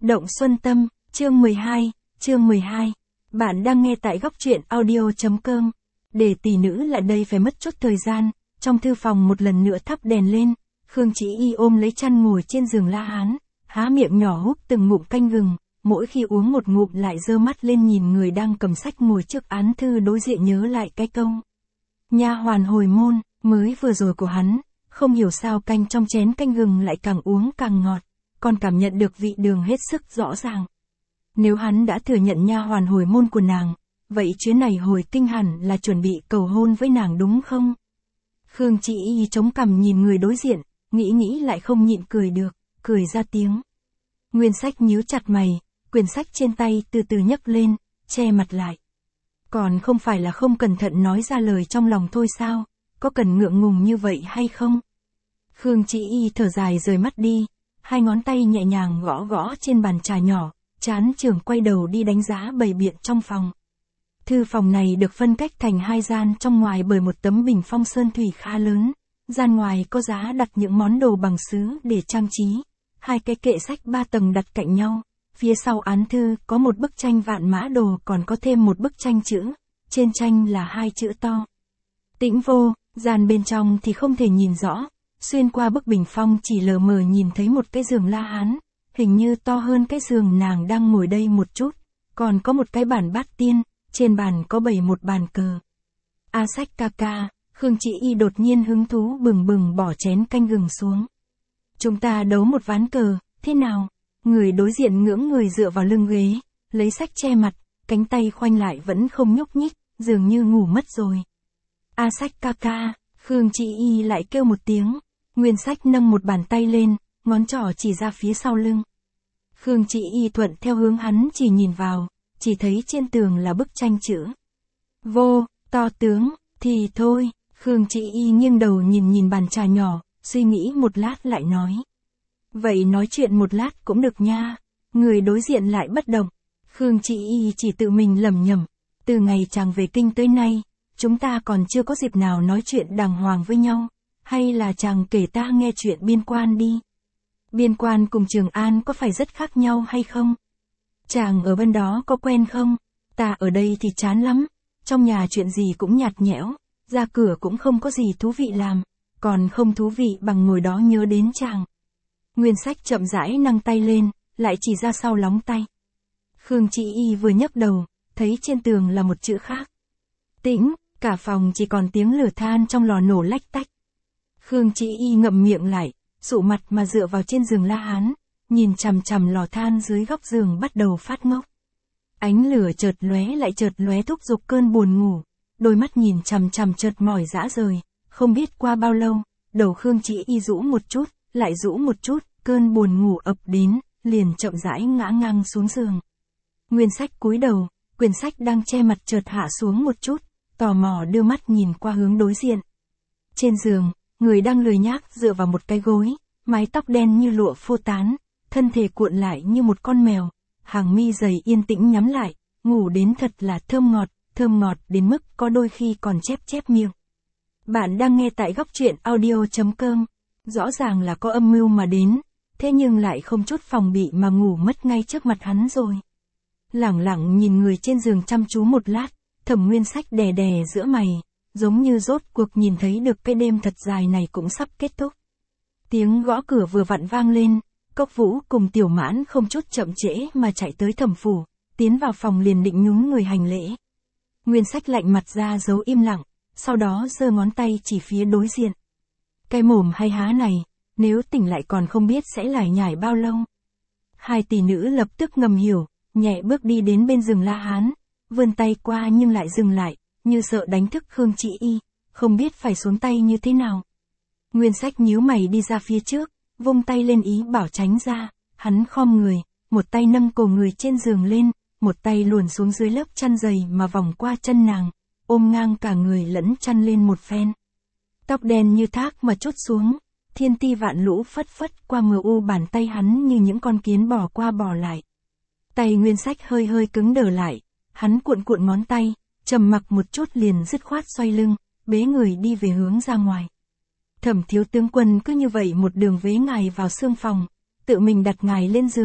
Động Xuân Tâm, chương 12. Bạn đang nghe tại góc truyện audio.com. Để tỷ nữ lại đây phải mất chút thời gian, trong thư phòng một lần nữa thắp đèn lên, Khương Chỉ Y ôm lấy chăn ngồi trên giường La Hán, há miệng nhỏ húp từng ngụm canh gừng, mỗi khi uống một ngụm lại giơ mắt lên nhìn người đang cầm sách ngồi trước án thư đối diện nhớ lại cái câu. Nha hoàn hồi môn, mới vừa rồi của hắn, không hiểu sao canh trong chén canh gừng lại càng uống càng ngọt, còn cảm nhận được vị đường hết sức rõ ràng. Nếu hắn đã thừa nhận nha hoàn hồi môn của nàng, vậy chuyến này hồi kinh hẳn là chuẩn bị cầu hôn với nàng đúng không? Khương Chỉ Y chống cằm nhìn người đối diện, nghĩ lại không nhịn cười được, cười ra tiếng. Nguyên Sách nhíu chặt mày, quyển sách trên tay từ từ nhấc lên, che mặt lại. Còn không phải là không cẩn thận nói ra lời trong lòng thôi sao, có cần ngượng ngùng như vậy hay không? Khương Chỉ Y thở dài rời mắt đi, hai ngón tay nhẹ nhàng gõ trên bàn trà nhỏ, Trán Trường quay đầu đi đánh giá bày biện trong phòng. Thư phòng này được phân cách thành hai gian trong ngoài bởi một tấm bình phong sơn thủy khá lớn, gian ngoài có giá đặt những món đồ bằng sứ để trang trí, hai cái kệ sách 3 tầng đặt cạnh nhau, phía sau án thư có một bức tranh vạn mã đồ còn có thêm một bức tranh chữ, trên tranh là hai chữ to. Tĩnh vô, gian bên trong thì không thể nhìn rõ, xuyên qua bức bình phong chỉ lờ mờ nhìn thấy một cái giường La Hán, hình như to hơn cái giường nàng đang ngồi đây một chút, còn có một cái bàn bát tiên, trên bàn có bày một bàn cờ. A Sách ca ca, Khương Chỉ Y đột nhiên hứng thú bừng bỏ chén canh gừng xuống. Chúng ta đấu một ván cờ, thế nào? Người đối diện ngưỡng người dựa vào lưng ghế, lấy sách che mặt, cánh tay khoanh lại vẫn không nhúc nhích, dường như ngủ mất rồi. A Sách ca ca, Khương Chỉ Y lại kêu một tiếng, Nguyên Sách nâng một bàn tay lên, ngón trỏ chỉ ra phía sau lưng. Khương Chỉ Y thuận theo hướng hắn chỉ nhìn vào, chỉ thấy trên tường là bức tranh chữ. Vô, to tướng, thì thôi, Khương Chỉ Y nghiêng đầu nhìn bàn trà nhỏ, suy nghĩ một lát lại nói. Vậy nói chuyện một lát cũng được nha, người đối diện lại bất động. Khương Chỉ Y chỉ tự mình lẩm nhẩm, từ ngày chàng về kinh tới nay, chúng ta còn chưa có dịp nào nói chuyện đàng hoàng với nhau, hay là chàng kể ta nghe chuyện biên quan đi. Biên quan cùng Trường An có phải rất khác nhau hay không? Chàng ở bên đó có quen không? Ta ở đây thì chán lắm, trong nhà chuyện gì cũng nhạt nhẽo, ra cửa cũng không có gì thú vị làm, còn không thú vị bằng ngồi đó nhớ đến chàng. Nguyên Sách chậm rãi nâng tay lên, lại chỉ ra sau lóng tay. Khương Chỉ Y vừa nhấc đầu, thấy trên tường là một chữ khác. Tĩnh, cả phòng chỉ còn tiếng lửa than trong lò nổ lách tách. Khương Chỉ Y ngậm miệng lại, sụ mặt mà dựa vào trên giường La Hán, nhìn chằm lò than dưới góc giường bắt đầu phát ngốc. Ánh lửa chợt lóe thúc giục cơn buồn ngủ, đôi mắt nhìn chằm chợt mỏi rã rời, không biết qua bao lâu, đầu Khương Chỉ Y rũ một chút, lại rũ một chút, cơn buồn ngủ ập đến, liền chậm rãi ngã ngang xuống giường. Nguyên Sách cúi đầu, quyển sách đang che mặt chợt hạ xuống một chút, tò mò đưa mắt nhìn qua hướng đối diện. Trên giường, người đang lười nhác dựa vào một cái gối, mái tóc đen như lụa phô tán, thân thể cuộn lại như một con mèo, hàng mi dày yên tĩnh nhắm lại, ngủ đến thật là thơm ngọt đến mức có đôi khi còn chép miệng. Bạn đang nghe tại góc truyện audio.com, rõ ràng là có âm mưu mà đến, thế nhưng lại không chút phòng bị mà ngủ mất ngay trước mặt hắn rồi. Lẳng nhìn người trên giường chăm chú một lát, Thẩm Nguyên Sách đè giữa mày, giống như rốt cuộc nhìn thấy được cái đêm thật dài này cũng sắp kết thúc. Tiếng gõ cửa vừa vặn vang lên, Cốc Vũ cùng Tiểu Mãn không chút chậm trễ mà chạy tới Thẩm phủ, tiến vào phòng liền định nhún người hành lễ. Nguyên Sách lạnh mặt ra giấu im lặng, sau đó giơ ngón tay chỉ phía đối diện. Cái mồm hay há này, nếu tỉnh lại còn không biết sẽ lải nhải bao lâu. Hai tỷ nữ lập tức ngầm hiểu, nhẹ bước đi đến bên giường La Hán, vươn tay qua nhưng lại dừng lại, như sợ đánh thức Khương Chỉ Y, không biết phải xuống tay như thế nào. Nguyên Sách nhíu mày đi ra phía trước, vung tay lên ý bảo tránh ra, hắn khom người, một tay nâng cổ người trên giường lên, một tay luồn xuống dưới lớp chăn dày mà vòng qua chân nàng, ôm ngang cả người lẫn chăn lên một phen. Tóc đen như thác mà trút xuống, thiên ti vạn lũ phất qua mờ u bàn tay hắn như những con kiến bò qua bò lại. Tay Nguyên Sách hơi cứng đờ lại, hắn cuộn ngón tay, trầm mặc một chút liền dứt khoát xoay lưng, bế người đi về hướng ra ngoài. Thẩm thiếu tướng quân cứ như vậy một đường vế ngài vào xương phòng, tự mình đặt ngài lên giường,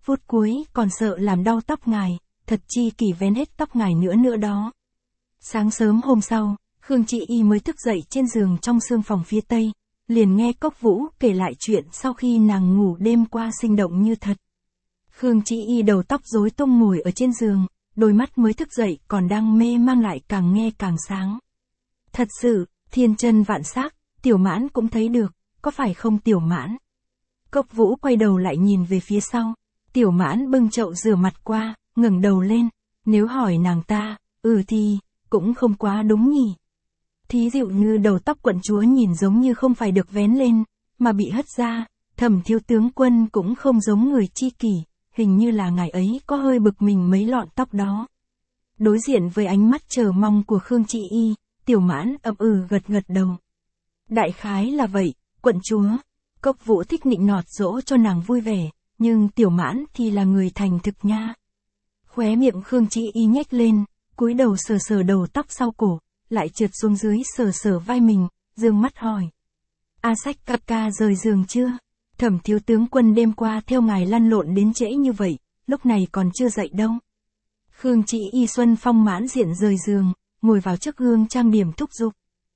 phút cuối còn sợ làm đau tóc ngài, thật chi kỷ vén hết tóc ngài nữa đó. Sáng sớm hôm sau, Khương Chị Y mới thức dậy trên giường trong sương phòng phía tây, liền nghe Cốc Vũ kể lại chuyện sau khi nàng ngủ đêm qua sinh động như thật. Khương Chị Y đầu tóc rối tung ngồi ở trên giường, đôi mắt mới thức dậy còn đang mê mang lại càng nghe càng sáng. Thật sự, thiên chân vạn sắc, Tiểu Mãn cũng thấy được, có phải không Tiểu Mãn? Cốc Vũ quay đầu lại nhìn về phía sau, Tiểu Mãn bưng chậu rửa mặt qua, ngẩng đầu lên, nếu hỏi nàng ta, thì, cũng không quá đúng nhỉ. Thí dụ như đầu tóc quận chúa nhìn giống như không phải được vén lên, mà bị hất ra, Thẩm thiếu tướng quân cũng không giống người chi kỷ, hình như là ngài ấy có hơi bực mình mấy lọn tóc đó. Đối diện với ánh mắt chờ mong của Khương Chị Y, Tiểu Mãn gật đầu. Đại khái là vậy, quận chúa. Cốc Vũ thích nịnh nọt dỗ cho nàng vui vẻ, nhưng Tiểu Mãn thì là người thành thực nha. Khóe miệng Khương Chị Y nhếch lên, cúi đầu sờ đầu tóc sau cổ, lại trượt xuống dưới sờ vai mình, dương mắt hỏi. A Sách ca ca rời giường chưa? Thẩm thiếu tướng quân đêm qua theo ngài lăn lộn đến trễ như vậy, lúc này còn chưa dậy đâu. Khương Chị Y xuân phong mãn diện rời giường, ngồi vào trước gương trang điểm thúc giục.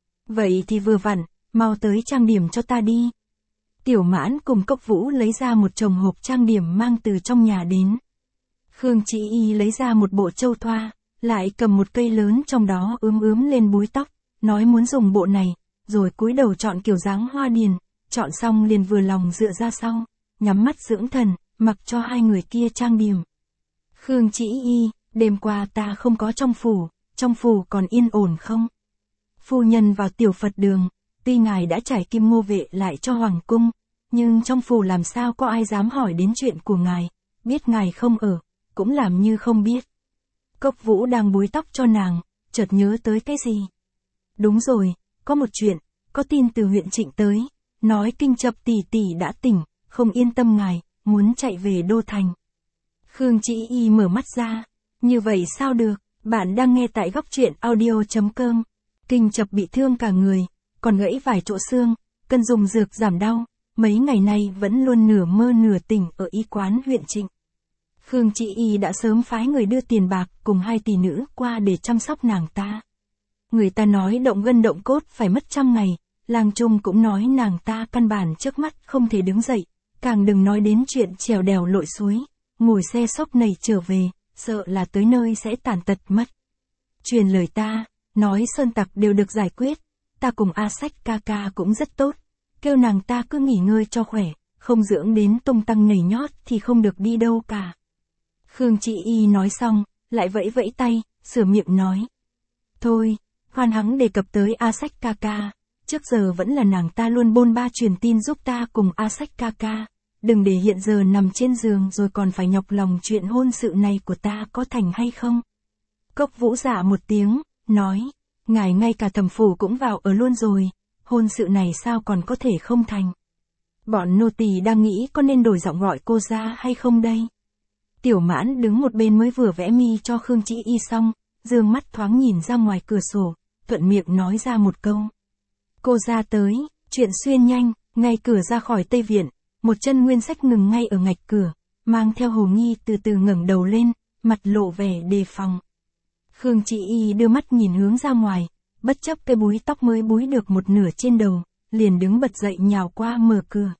Vậy thì vừa vặn, mau tới trang điểm cho ta đi. Tiểu Mãn cùng Cốc Vũ lấy ra một chồng hộp trang điểm mang từ trong nhà đến. Khương Chị Y lấy ra một bộ châu thoa, lại cầm một cây lớn trong đó ướm lên búi tóc, nói muốn dùng bộ này, rồi cúi đầu chọn kiểu dáng hoa điền, chọn xong liền vừa lòng dựa ra sau, nhắm mắt dưỡng thần, mặc cho hai người kia trang điểm. Khương Chị Y, đêm qua ta không có trong phủ còn yên ổn không? Phu nhân vào tiểu Phật đường, tuy ngài đã trải kim ngô vệ lại cho hoàng cung, nhưng trong phủ làm sao có ai dám hỏi đến chuyện của ngài, biết ngài không ở, cũng làm như không biết. Cốc Vũ đang búi tóc cho nàng, chợt nhớ tới cái gì. Đúng rồi, có một chuyện, có tin từ huyện Trịnh tới, nói Kinh Chập tỷ tỷ đã tỉnh, không yên tâm ngài, muốn chạy về Đô Thành. Khương Chị Y mở mắt ra, như vậy sao được, bạn đang nghe tại góc truyện audio.com. Kinh Chập bị thương cả người, còn gãy vài chỗ xương, cần dùng dược giảm đau, mấy ngày nay vẫn luôn nửa mơ nửa tỉnh ở y quán huyện Trịnh. Khương Chị Y đã sớm phái người đưa tiền bạc cùng hai tỷ nữ qua để chăm sóc nàng ta. Người ta nói động gân động cốt phải mất 100 ngày, làng trung cũng nói nàng ta căn bản trước mắt không thể đứng dậy, càng đừng nói đến chuyện trèo đèo lội suối, ngồi xe xốc nầy trở về, sợ là tới nơi sẽ tàn tật mất. Truyền lời ta, nói sơn tặc đều được giải quyết, ta cùng A Sách ca ca cũng rất tốt, kêu nàng ta cứ nghỉ ngơi cho khỏe, không dưỡng đến tung tăng nhảy nhót thì không được đi đâu cả. Khương Chị Y nói xong, lại vẫy vẫy tay, sửa miệng nói. Thôi, khoan hắng đề cập tới A Sách ca ca, trước giờ vẫn là nàng ta luôn bôn ba truyền tin giúp ta cùng A Sách ca ca, đừng để hiện giờ nằm trên giường rồi còn phải nhọc lòng chuyện hôn sự này của ta có thành hay không. Cốc Vũ dạ một tiếng, nói, ngài ngay cả thẩm phủ cũng vào ở luôn rồi, hôn sự này sao còn có thể không thành. Bọn nô tỳ đang nghĩ có nên đổi giọng gọi cô ra hay không đây. Tiểu Mãn đứng một bên mới vừa vẽ mi cho Khương Chị Y xong, dương mắt thoáng nhìn ra ngoài cửa sổ, thuận miệng nói ra một câu. Cô ra tới, chuyện xuyên nhanh, ngay cửa ra khỏi Tây Viện, một chân Nguyên Sách ngừng ngay ở ngạch cửa, mang theo Hồ Nghi từ từ ngẩng đầu lên, mặt lộ vẻ đề phòng. Khương Chị Y đưa mắt nhìn hướng ra ngoài, bất chấp cái búi tóc mới búi được một nửa trên đầu, liền đứng bật dậy nhào qua mở cửa.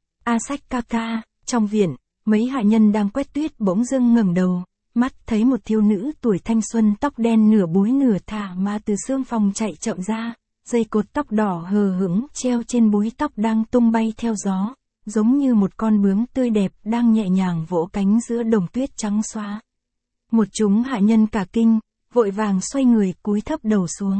A Sách ca ca, trong viện, mấy hạ nhân đang quét tuyết bỗng dưng ngẩng đầu, mắt thấy một thiếu nữ tuổi thanh xuân tóc đen nửa búi nửa thả mà từ sương phòng chạy chậm ra, dây cột tóc đỏ hờ hững treo trên búi tóc đang tung bay theo gió, giống như một con bướm tươi đẹp đang nhẹ nhàng vỗ cánh giữa đồng tuyết trắng xóa. Một chúng hạ nhân cả kinh, vội vàng xoay người cúi thấp đầu xuống.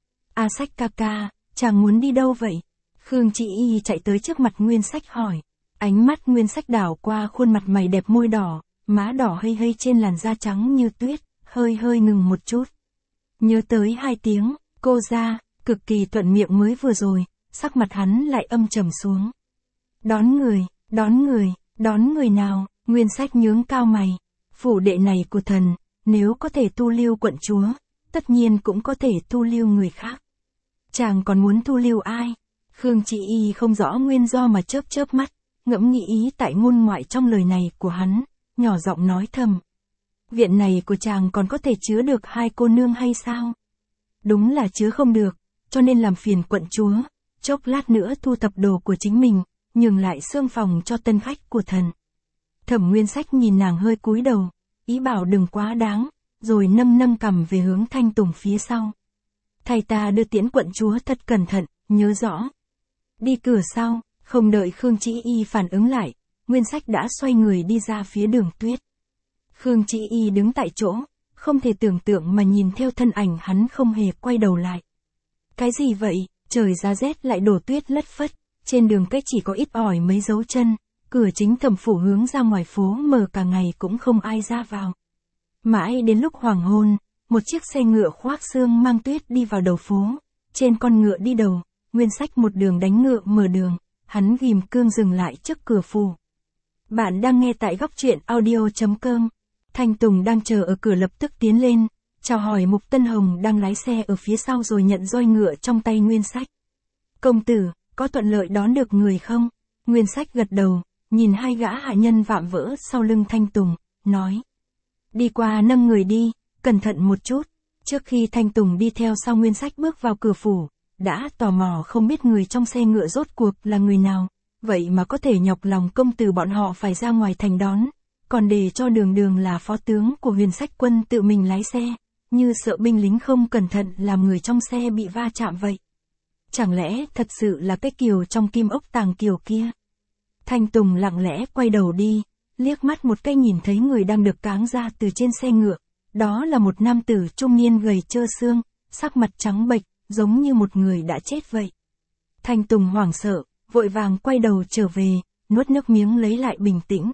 A Sách ca ca, chàng muốn đi đâu vậy? Khương Chị Y chạy tới trước mặt Nguyên Sách hỏi. Ánh mắt Nguyên Sách đảo qua khuôn mặt mày đẹp môi đỏ, má đỏ hây trên làn da trắng như tuyết, hơi ngừng một chút. Nhớ tới 2 tiếng, cô ra, cực kỳ thuận miệng mới vừa rồi, sắc mặt hắn lại âm trầm xuống. Đón người nào? Nguyên Sách nhướng cao mày. Phủ đệ này của thần, nếu có thể thu lưu quận chúa, tất nhiên cũng có thể thu lưu người khác. Chàng còn muốn thu lưu ai? Khương Chị Y không rõ nguyên do mà chớp mắt, ngẫm nghĩ ý tại ngôn ngoại trong lời này của hắn, nhỏ giọng nói thầm. Viện này của chàng còn có thể chứa được 2 cô nương hay sao? Đúng là chứa không được, cho nên làm phiền quận chúa, chốc lát nữa thu thập đồ của chính mình, nhường lại xương phòng cho tân khách của thần. Thẩm Nguyên Sách nhìn nàng hơi cúi đầu, ý bảo đừng quá đáng, rồi nâng nâng cằm về hướng Thanh Tùng phía sau. Thầy ta đưa tiễn quận chúa thật cẩn thận, nhớ rõ. Đi cửa sau, không đợi Khương Chỉ Y phản ứng lại, Nguyên Sách đã xoay người đi ra phía Đường Tuyết. Khương Chỉ Y đứng tại chỗ, không thể tưởng tượng mà nhìn theo thân ảnh hắn không hề quay đầu lại. Cái gì vậy, trời giá rét lại đổ tuyết lất phất, trên đường cách chỉ có ít ỏi mấy dấu chân, cửa chính Thẩm phủ hướng ra ngoài phố mở cả ngày cũng không ai ra vào. Mãi đến lúc hoàng hôn, một chiếc xe ngựa khoác xương mang tuyết đi vào đầu phố, trên con ngựa đi đầu, Nguyên Sách một đường đánh ngựa mở đường, hắn ghim cương dừng lại trước cửa phủ. Bạn đang nghe tại góc truyện audio.com. Thanh Tùng đang chờ ở cửa lập tức tiến lên, chào hỏi Mục Tân Hồng đang lái xe ở phía sau rồi nhận roi ngựa trong tay Nguyên Sách. Công tử, có thuận lợi đón được người không? Nguyên Sách gật đầu, nhìn 2 gã hạ nhân vạm vỡ sau lưng Thanh Tùng, nói. Đi qua nâng người đi, cẩn thận một chút. Trước khi Thanh Tùng đi theo sau Nguyên Sách bước vào cửa phủ, đã tò mò không biết người trong xe ngựa rốt cuộc là người nào, vậy mà có thể nhọc lòng công tử bọn họ phải ra ngoài thành đón, còn để cho Đường Đường là phó tướng của Huyền Sách quân tự mình lái xe, như sợ binh lính không cẩn thận làm người trong xe bị va chạm vậy. Chẳng lẽ thật sự là cái kiều trong kim ốc tàng kiều kia? Thanh Tùng lặng lẽ quay đầu đi, liếc mắt một cái nhìn thấy người đang được cáng ra từ trên xe ngựa, đó là một nam tử trung niên gầy trơ xương, sắc mặt trắng bệch, giống như một người đã chết vậy. Thanh Tùng hoảng sợ, vội vàng quay đầu trở về, nuốt nước miếng lấy lại bình tĩnh.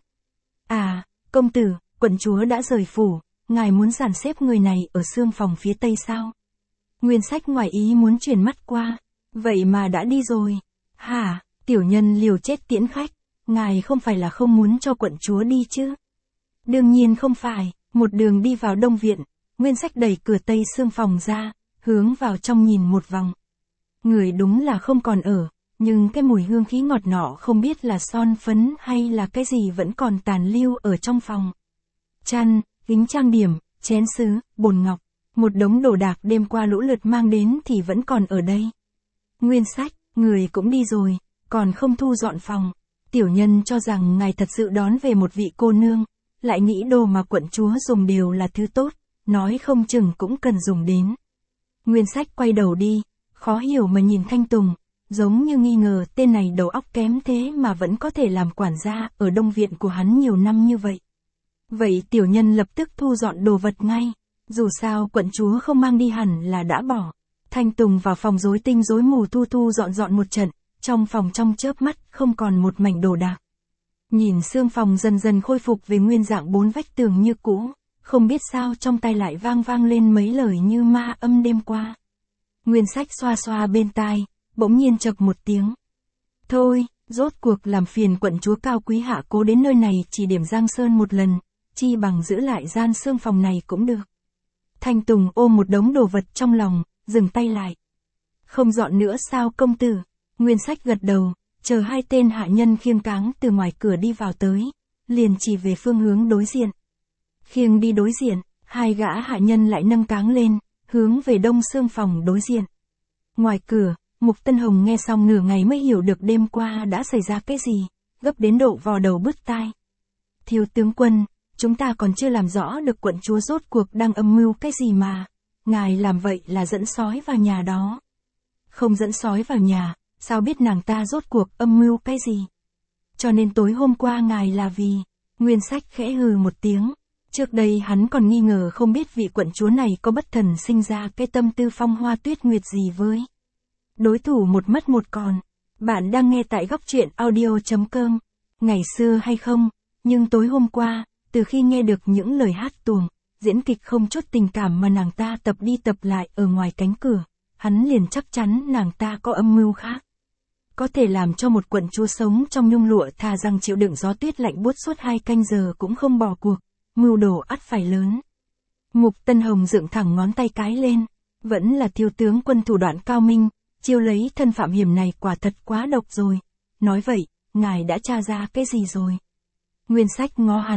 À, công tử, quận chúa đã rời phủ, ngài muốn dàn xếp người này ở xương phòng phía tây sao? Nguyên Sách ngoài ý muốn chuyển mắt qua, vậy mà đã đi rồi. Hả, tiểu nhân liều chết tiễn khách, ngài không phải là không muốn cho quận chúa đi chứ? Đương nhiên không phải, một đường đi vào Đông Viện, Nguyên Sách đẩy cửa tây xương phòng ra, hướng vào trong nhìn một vòng. Người đúng là không còn ở, nhưng cái mùi hương khí ngọt nọ không biết là son phấn hay là cái gì vẫn còn tàn lưu ở trong phòng. Chăn, kính trang điểm, chén sứ, bồn ngọc, một đống đồ đạc đêm qua lũ lượt mang đến thì vẫn còn ở đây. Nguyên Sách, người cũng đi rồi, còn không thu dọn phòng. Tiểu nhân cho rằng ngài thật sự đón về một vị cô nương, lại nghĩ đồ mà quận chúa dùng đều là thứ tốt, nói không chừng cũng cần dùng đến. Nguyên Sách quay đầu đi, khó hiểu mà nhìn Thanh Tùng, giống như nghi ngờ tên này đầu óc kém thế mà vẫn có thể làm quản gia ở Đông Viện của hắn nhiều năm như vậy. Vậy tiểu nhân lập tức thu dọn đồ vật ngay, dù sao quận chúa không mang đi hẳn là đã bỏ. Thanh Tùng vào phòng rối tinh rối mù thu dọn một trận, trong phòng trong chớp mắt không còn một mảnh đồ đạc. Nhìn xương phòng dần dần khôi phục về nguyên dạng 4 vách tường như cũ, không biết sao trong tay lại vang lên mấy lời như ma âm đêm qua. Nguyên Sách xoa xoa bên tai, bỗng nhiên chậc một tiếng. Thôi, rốt cuộc làm phiền quận chúa cao quý hạ cố đến nơi này chỉ điểm Giang Sơn một lần, chi bằng giữ lại gian xương phòng này cũng được. Thanh Tùng ôm một đống đồ vật trong lòng, dừng tay lại. Không dọn nữa sao công tử? Nguyên Sách gật đầu, chờ 2 tên hạ nhân khiêng cáng từ ngoài cửa đi vào tới, liền chỉ về phương hướng đối diện. Khiêng đi đối diện, 2 gã hạ nhân lại nâng cáng lên, hướng về đông xương phòng đối diện. Ngoài cửa, Mục Tân Hồng nghe xong nửa ngày mới hiểu được đêm qua đã xảy ra cái gì, gấp đến độ vò đầu bứt tai. Thiếu tướng quân, chúng ta còn chưa làm rõ được quận chúa rốt cuộc đang âm mưu cái gì mà, ngài làm vậy là dẫn sói vào nhà đó. Không dẫn sói vào nhà, sao biết nàng ta rốt cuộc âm mưu cái gì? Cho nên tối hôm qua ngài là vì... Nguyên Sách khẽ hừ một tiếng. Trước đây hắn còn nghi ngờ không biết vị quận chúa này có bất thần sinh ra cái tâm tư phong hoa tuyết nguyệt gì với đối thủ một mất một còn. Bạn đang nghe tại góc truyện audio.com. Ngày xưa hay không, nhưng tối hôm qua, từ khi nghe được những lời hát tuồng, diễn kịch không chút tình cảm mà nàng ta tập đi tập lại ở ngoài cánh cửa, hắn liền chắc chắn nàng ta có âm mưu khác. Có thể làm cho một quận chúa sống trong nhung lụa thà rằng chịu đựng gió tuyết lạnh buốt suốt 2 canh giờ cũng không bỏ cuộc, mưu đồ ắt phải lớn. Mục Tân Hồng dựng thẳng ngón tay cái lên, vẫn là thiếu tướng quân thủ đoạn cao minh, chiêu lấy thân phạm hiểm này quả thật quá độc rồi. Nói vậy, ngài đã tra ra cái gì rồi? Nguyên Sách ngó hắn,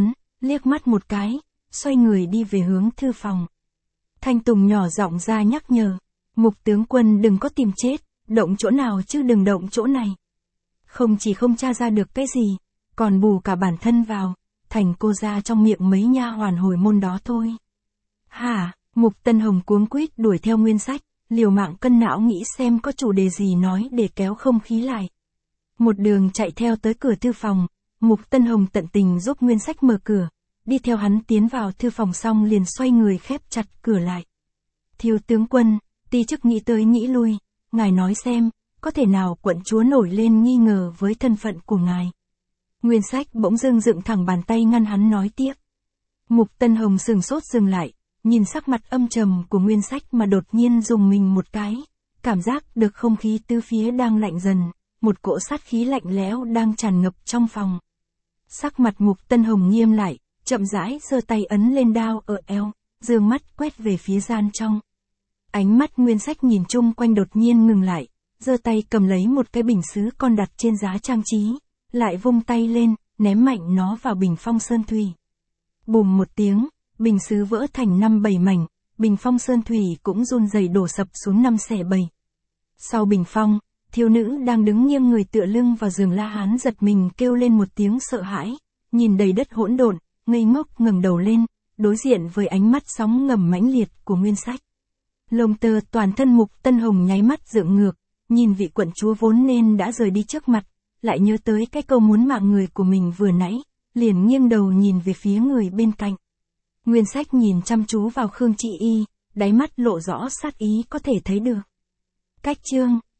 liếc mắt một cái, xoay người đi về hướng thư phòng. Thanh Tùng nhỏ giọng ra nhắc nhở, Mục tướng quân đừng có tìm chết, động chỗ nào chứ đừng động chỗ này. Không chỉ không tra ra được cái gì, còn bù cả bản thân vào, thành cô ra trong miệng mấy nha hoàn hồi môn đó thôi. Hả, Mục Tân Hồng cuống quýt đuổi theo Nguyên Sách, liều mạng cân não nghĩ xem có chủ đề gì nói để kéo không khí lại. Một đường chạy theo tới cửa thư phòng, Mục Tân Hồng tận tình giúp Nguyên Sách mở cửa, đi theo hắn tiến vào thư phòng xong liền xoay người khép chặt cửa lại. Thiếu tướng quân, ti chức nghĩ tới nghĩ lui, ngài nói xem, có thể nào quận chúa nổi lên nghi ngờ với thân phận của ngài. Nguyên Sách bỗng dưng dựng thẳng bàn tay ngăn hắn nói tiếp. Mục Tân Hồng sừng sốt dừng lại, nhìn sắc mặt âm trầm của Nguyên Sách mà đột nhiên dùng mình một cái, cảm giác được không khí tứ phía đang lạnh dần, một cỗ sát khí lạnh lẽo đang tràn ngập trong phòng. Sắc mặt Mục Tân Hồng nghiêm lại, chậm rãi giơ tay ấn lên đao ở eo, dương mắt quét về phía gian trong. Ánh mắt Nguyên Sách nhìn chung quanh đột nhiên ngừng lại, giơ tay cầm lấy một cái bình sứ con đặt trên giá trang trí, lại vung tay lên, ném mạnh nó vào bình phong sơn thủy. Bùm một tiếng, bình sứ vỡ thành 5-7 mảnh, bình phong sơn thủy cũng run rẩy đổ sập xuống 5/7. Sau bình phong, thiếu nữ đang đứng nghiêng người tựa lưng vào giường La Hán giật mình kêu lên một tiếng sợ hãi, nhìn đầy đất hỗn độn, ngây ngốc ngẩng đầu lên, đối diện với ánh mắt sóng ngầm mãnh liệt của Nguyên Sách. Lông tơ toàn thân Mục Tân Hồng nháy mắt dựng ngược, nhìn vị quận chúa vốn nên đã rời đi trước mặt, lại nhớ tới cái câu muốn mạng người của mình vừa nãy, liền nghiêng đầu nhìn về phía người bên cạnh. Nguyên Sách nhìn chăm chú vào Khương Chị Y, đáy mắt lộ rõ sát ý có thể thấy được. Cách chương